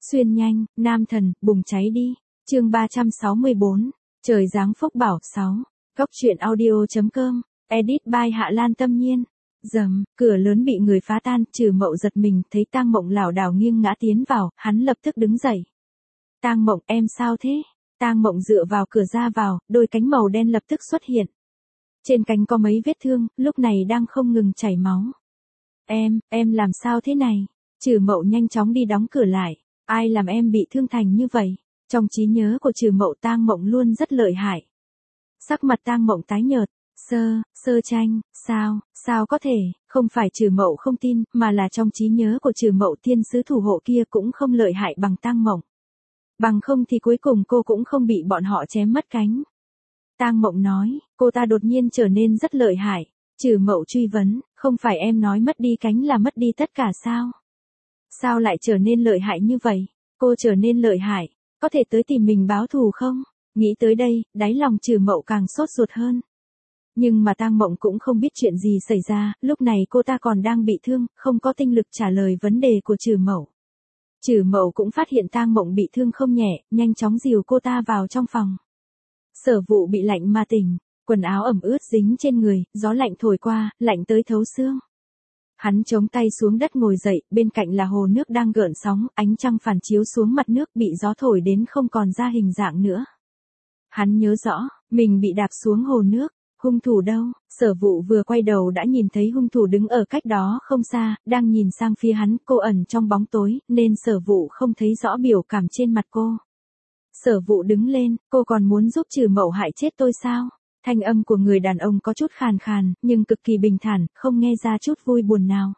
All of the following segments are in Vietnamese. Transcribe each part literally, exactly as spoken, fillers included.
Xuyên nhanh, nam thần, bùng cháy đi. Chương ba trăm sáu mươi bốn. Trời giáng phúc bảo. sáu. Góc truyện audio.com. Edit by Hạ Lan Tâm Nhiên. Dầm, cửa lớn bị người phá tan, Trừ Mậu giật mình, thấy Tang Mộng lảo đảo nghiêng ngã tiến vào, hắn lập tức đứng dậy. Tang Mộng, em sao thế? Tang Mộng dựa vào cửa ra vào, đôi cánh màu đen lập tức xuất hiện. Trên cánh có mấy vết thương, lúc này đang không ngừng chảy máu. Em, em làm sao thế này? Trừ Mậu nhanh chóng đi đóng cửa lại. Ai làm em bị thương thành như vậy? Trong trí nhớ của Trừ Mậu, Tang Mộng luôn rất lợi hại. Sắc mặt Tang Mộng tái nhợt. Sơ, Sơ Tranh, sao, sao có thể, không phải Trừ Mậu không tin, mà là trong trí nhớ của Trừ Mậu thiên sứ thủ hộ kia cũng không lợi hại bằng Tang Mộng. Bằng không thì cuối cùng cô cũng không bị bọn họ chém mất cánh. Tang Mộng nói, cô ta đột nhiên trở nên rất lợi hại. Trừ Mậu truy vấn, không phải em nói mất đi cánh là mất đi tất cả sao? Sao lại trở nên lợi hại như vậy? Cô trở nên lợi hại, có thể tới tìm mình báo thù không? Nghĩ tới đây, đáy lòng Trừ Mậu càng sốt ruột hơn. Nhưng mà Tang Mộng cũng không biết chuyện gì xảy ra, lúc này cô ta còn đang bị thương, không có tinh lực trả lời vấn đề của Trừ Mậu. Trừ Mậu cũng phát hiện Tang Mộng bị thương không nhẹ, nhanh chóng dìu cô ta vào trong phòng. Sở Vụ bị lạnh mà tỉnh, quần áo ẩm ướt dính trên người, gió lạnh thổi qua, lạnh tới thấu xương. Hắn chống tay xuống đất ngồi dậy, bên cạnh là hồ nước đang gợn sóng, ánh trăng phản chiếu xuống mặt nước bị gió thổi đến không còn ra hình dạng nữa. Hắn nhớ rõ, mình bị đạp xuống hồ nước, hung thủ đâu? Sở Vụ vừa quay đầu đã nhìn thấy hung thủ đứng ở cách đó không xa, đang nhìn sang phía hắn, cô ẩn trong bóng tối, nên Sở Vụ không thấy rõ biểu cảm trên mặt cô. Sở Vụ đứng lên, cô còn muốn giúp Trừ Mậu hại chết tôi sao? Thanh âm của người đàn ông có chút khàn khàn, nhưng cực kỳ bình thản, không nghe ra chút vui buồn nào.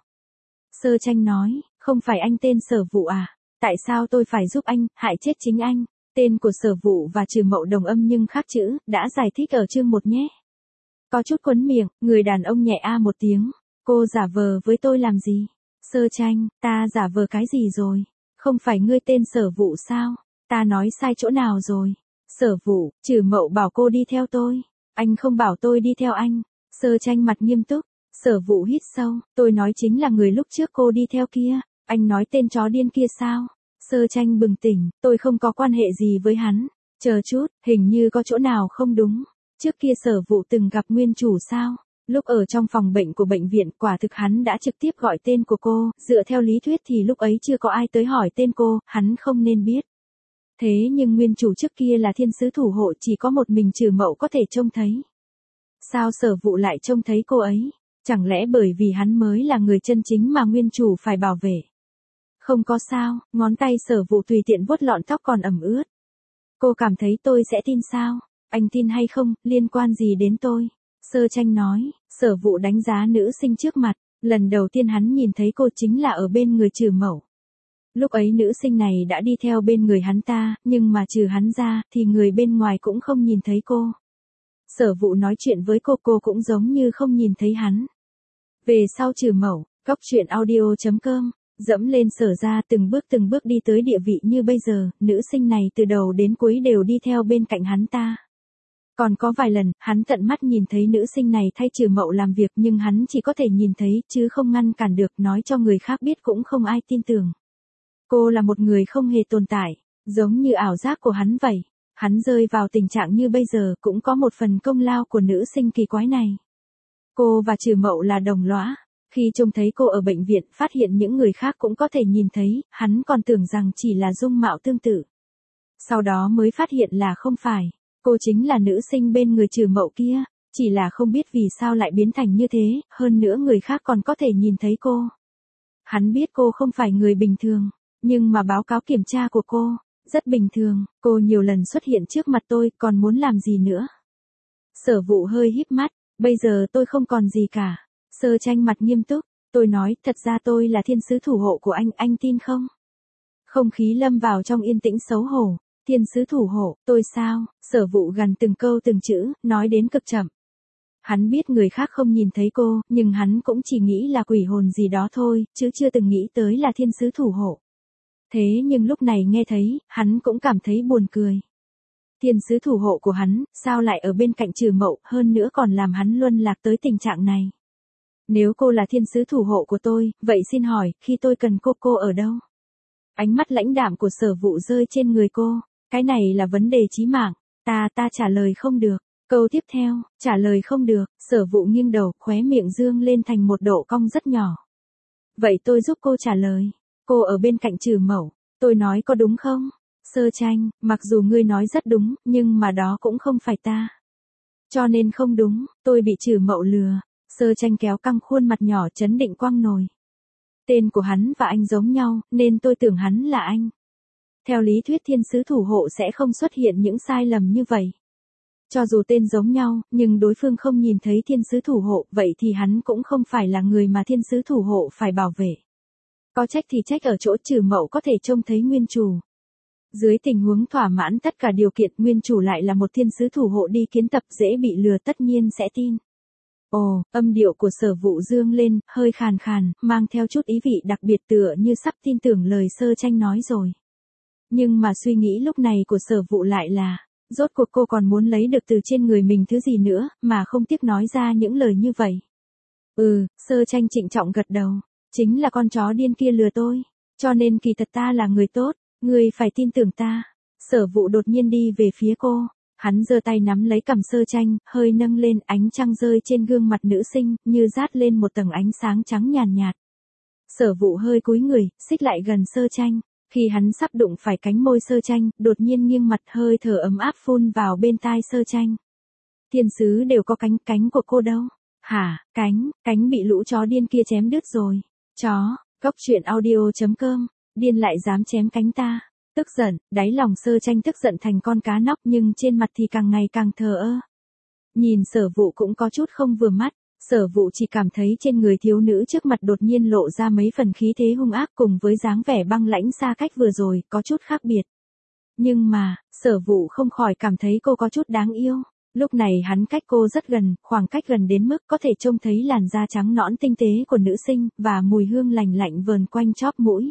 Sơ Tranh nói, không phải anh tên Sở Vụ à? Tại sao tôi phải giúp anh, hại chết chính anh? Tên của Sở Vụ và Trừ Mậu đồng âm nhưng khác chữ, đã giải thích ở chương một nhé. Có chút quấn miệng, người đàn ông nhẹ a một tiếng. Cô giả vờ với tôi làm gì? Sơ Tranh, ta giả vờ cái gì rồi? Không phải ngươi tên Sở Vụ sao? Ta nói sai chỗ nào rồi? Sở Vụ, Trừ Mậu bảo cô đi theo tôi. Anh không bảo tôi đi theo anh. Sơ Tranh mặt nghiêm túc. Sở Vụ hít sâu, tôi nói chính là người lúc trước cô đi theo kia. Anh nói tên chó điên kia sao? Sơ Tranh bừng tỉnh, tôi không có quan hệ gì với hắn. Chờ chút, hình như có chỗ nào không đúng. Trước kia Sở Vụ từng gặp nguyên chủ sao? Lúc ở trong phòng bệnh của bệnh viện, quả thực hắn đã trực tiếp gọi tên của cô, dựa theo lý thuyết thì lúc ấy chưa có ai tới hỏi tên cô, hắn không nên biết. Thế nhưng nguyên chủ trước kia là thiên sứ thủ hộ, chỉ có một mình Trừ Mậu có thể trông thấy. Sao Sở Vụ lại trông thấy cô ấy? Chẳng lẽ bởi vì hắn mới là người chân chính mà nguyên chủ phải bảo vệ? Không có sao, ngón tay Sở Vụ tùy tiện vuốt lọn tóc còn ẩm ướt. Cô cảm thấy tôi sẽ tin sao? Anh tin hay không, liên quan gì đến tôi? Sơ Tranh nói, Sở Vụ đánh giá nữ sinh trước mặt, lần đầu tiên hắn nhìn thấy cô chính là ở bên người Trừ Mậu. Lúc ấy nữ sinh này đã đi theo bên người hắn ta, nhưng mà trừ hắn ra, thì người bên ngoài cũng không nhìn thấy cô. Sở Vụ nói chuyện với cô, cô cũng giống như không nhìn thấy hắn. Về sau Trừ Mậu, góc truyện audio.com, dẫm lên Sở ra từng bước từng bước đi tới địa vị như bây giờ, nữ sinh này từ đầu đến cuối đều đi theo bên cạnh hắn ta. Còn có vài lần, hắn tận mắt nhìn thấy nữ sinh này thay Trừ Mậu làm việc nhưng hắn chỉ có thể nhìn thấy chứ không ngăn cản được, nói cho người khác biết cũng không ai tin tưởng. Cô là một người không hề tồn tại, giống như ảo giác của hắn vậy. Hắn rơi vào tình trạng như bây giờ cũng có một phần công lao của nữ sinh kỳ quái này. Cô và Trừ Mậu là đồng lõa. Khi trông thấy cô ở bệnh viện, phát hiện những người khác cũng có thể nhìn thấy, hắn còn tưởng rằng chỉ là dung mạo tương tự. Sau đó mới phát hiện là không phải. Cô chính là nữ sinh bên người Trừ Mậu kia, chỉ là không biết vì sao lại biến thành như thế, hơn nữa người khác còn có thể nhìn thấy cô. Hắn biết cô không phải người bình thường, nhưng mà báo cáo kiểm tra của cô, rất bình thường, cô nhiều lần xuất hiện trước mặt tôi, còn muốn làm gì nữa? Sở Vụ hơi híp mắt, bây giờ tôi không còn gì cả. Sơ Tranh mặt nghiêm túc, tôi nói, thật ra tôi là thiên sứ thủ hộ của anh, anh tin không? Không khí lâm vào trong yên tĩnh xấu hổ. Thiên sứ thủ hộ, tôi sao? Sở Vụ gằn từng câu từng chữ, nói đến cực chậm. Hắn biết người khác không nhìn thấy cô, nhưng hắn cũng chỉ nghĩ là quỷ hồn gì đó thôi, chứ chưa từng nghĩ tới là thiên sứ thủ hộ. Thế nhưng lúc này nghe thấy, hắn cũng cảm thấy buồn cười. Thiên sứ thủ hộ của hắn, sao lại ở bên cạnh Trừ Mậu, hơn nữa còn làm hắn luân lạc tới tình trạng này. Nếu cô là thiên sứ thủ hộ của tôi, vậy xin hỏi, khi tôi cần cô, cô ở đâu? Ánh mắt lãnh đạm của Sở Vụ rơi trên người cô. Cái này là vấn đề chí mạng. Ta, ta trả lời không được. Câu tiếp theo, trả lời không được, Sở Vụ nghiêng đầu, khóe miệng dương lên thành một độ cong rất nhỏ. Vậy tôi giúp cô trả lời. Cô ở bên cạnh Trừ Mậu. Tôi nói có đúng không? Sơ Tranh, mặc dù ngươi nói rất đúng, nhưng mà đó cũng không phải ta. Cho nên không đúng, tôi bị Trừ Mậu lừa. Sơ Tranh kéo căng khuôn mặt nhỏ trấn định quăng nồi. Tên của hắn và anh giống nhau, nên tôi tưởng hắn là anh. Theo lý thuyết thiên sứ thủ hộ sẽ không xuất hiện những sai lầm như vậy. Cho dù tên giống nhau, nhưng đối phương không nhìn thấy thiên sứ thủ hộ, vậy thì hắn cũng không phải là người mà thiên sứ thủ hộ phải bảo vệ. Có trách thì trách ở chỗ Trừ Mậu có thể trông thấy nguyên chủ. Dưới tình huống thỏa mãn tất cả điều kiện, nguyên chủ lại là một thiên sứ thủ hộ đi kiến tập, dễ bị lừa, tất nhiên sẽ tin. Ồ, âm điệu của Sở Vụ dương lên, hơi khàn khàn, mang theo chút ý vị đặc biệt tựa như sắp tin tưởng lời Sơ Tranh nói rồi. Nhưng mà suy nghĩ lúc này của Sở Vụ lại là, rốt cuộc cô còn muốn lấy được từ trên người mình thứ gì nữa, mà không tiếc nói ra những lời như vậy. Ừ, Sơ Tranh trịnh trọng gật đầu. Chính là con chó điên kia lừa tôi. Cho nên kỳ thật ta là người tốt. Ngươi phải tin tưởng ta. Sở Vụ đột nhiên đi về phía cô. Hắn giơ tay nắm lấy cằm Sơ Tranh, hơi nâng lên, ánh trăng rơi trên gương mặt nữ sinh, như dát lên một tầng ánh sáng trắng nhàn nhạt. Sở Vụ hơi cúi người, xích lại gần Sơ Tranh. Khi hắn sắp đụng phải cánh môi Sơ Tranh, đột nhiên nghiêng mặt, hơi thở ấm áp phun vào bên tai Sơ Tranh. Thiên sứ đều có cánh, cánh của cô đâu? Hả, cánh, cánh bị lũ chó điên kia chém đứt rồi. Chó, Cốc Truyện Audio chấm com, điên lại dám chém cánh ta. Tức giận, đáy lòng Sơ Tranh tức giận thành con cá nóc, nhưng trên mặt thì càng ngày càng thờ ơ. Nhìn Sở Vụ cũng có chút không vừa mắt. Sở Vụ chỉ cảm thấy trên người thiếu nữ trước mặt đột nhiên lộ ra mấy phần khí thế hung ác, cùng với dáng vẻ băng lãnh xa cách vừa rồi, có chút khác biệt. Nhưng mà, Sở Vụ không khỏi cảm thấy cô có chút đáng yêu. Lúc này hắn cách cô rất gần, khoảng cách gần đến mức có thể trông thấy làn da trắng nõn tinh tế của nữ sinh, và mùi hương lành lạnh vờn quanh chóp mũi.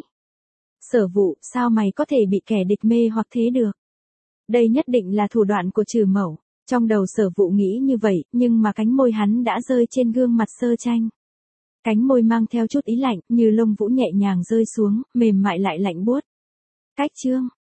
Sở Vụ, sao mày có thể bị kẻ địch mê hoặc thế được? Đây nhất định là thủ đoạn của Trừ Mậu. Trong đầu Sở Vụ nghĩ như vậy, nhưng mà cánh môi hắn đã rơi trên gương mặt Sơ Tranh. Cánh môi mang theo chút ý lạnh, như lông vũ nhẹ nhàng rơi xuống, mềm mại lại lạnh buốt. Cách chương.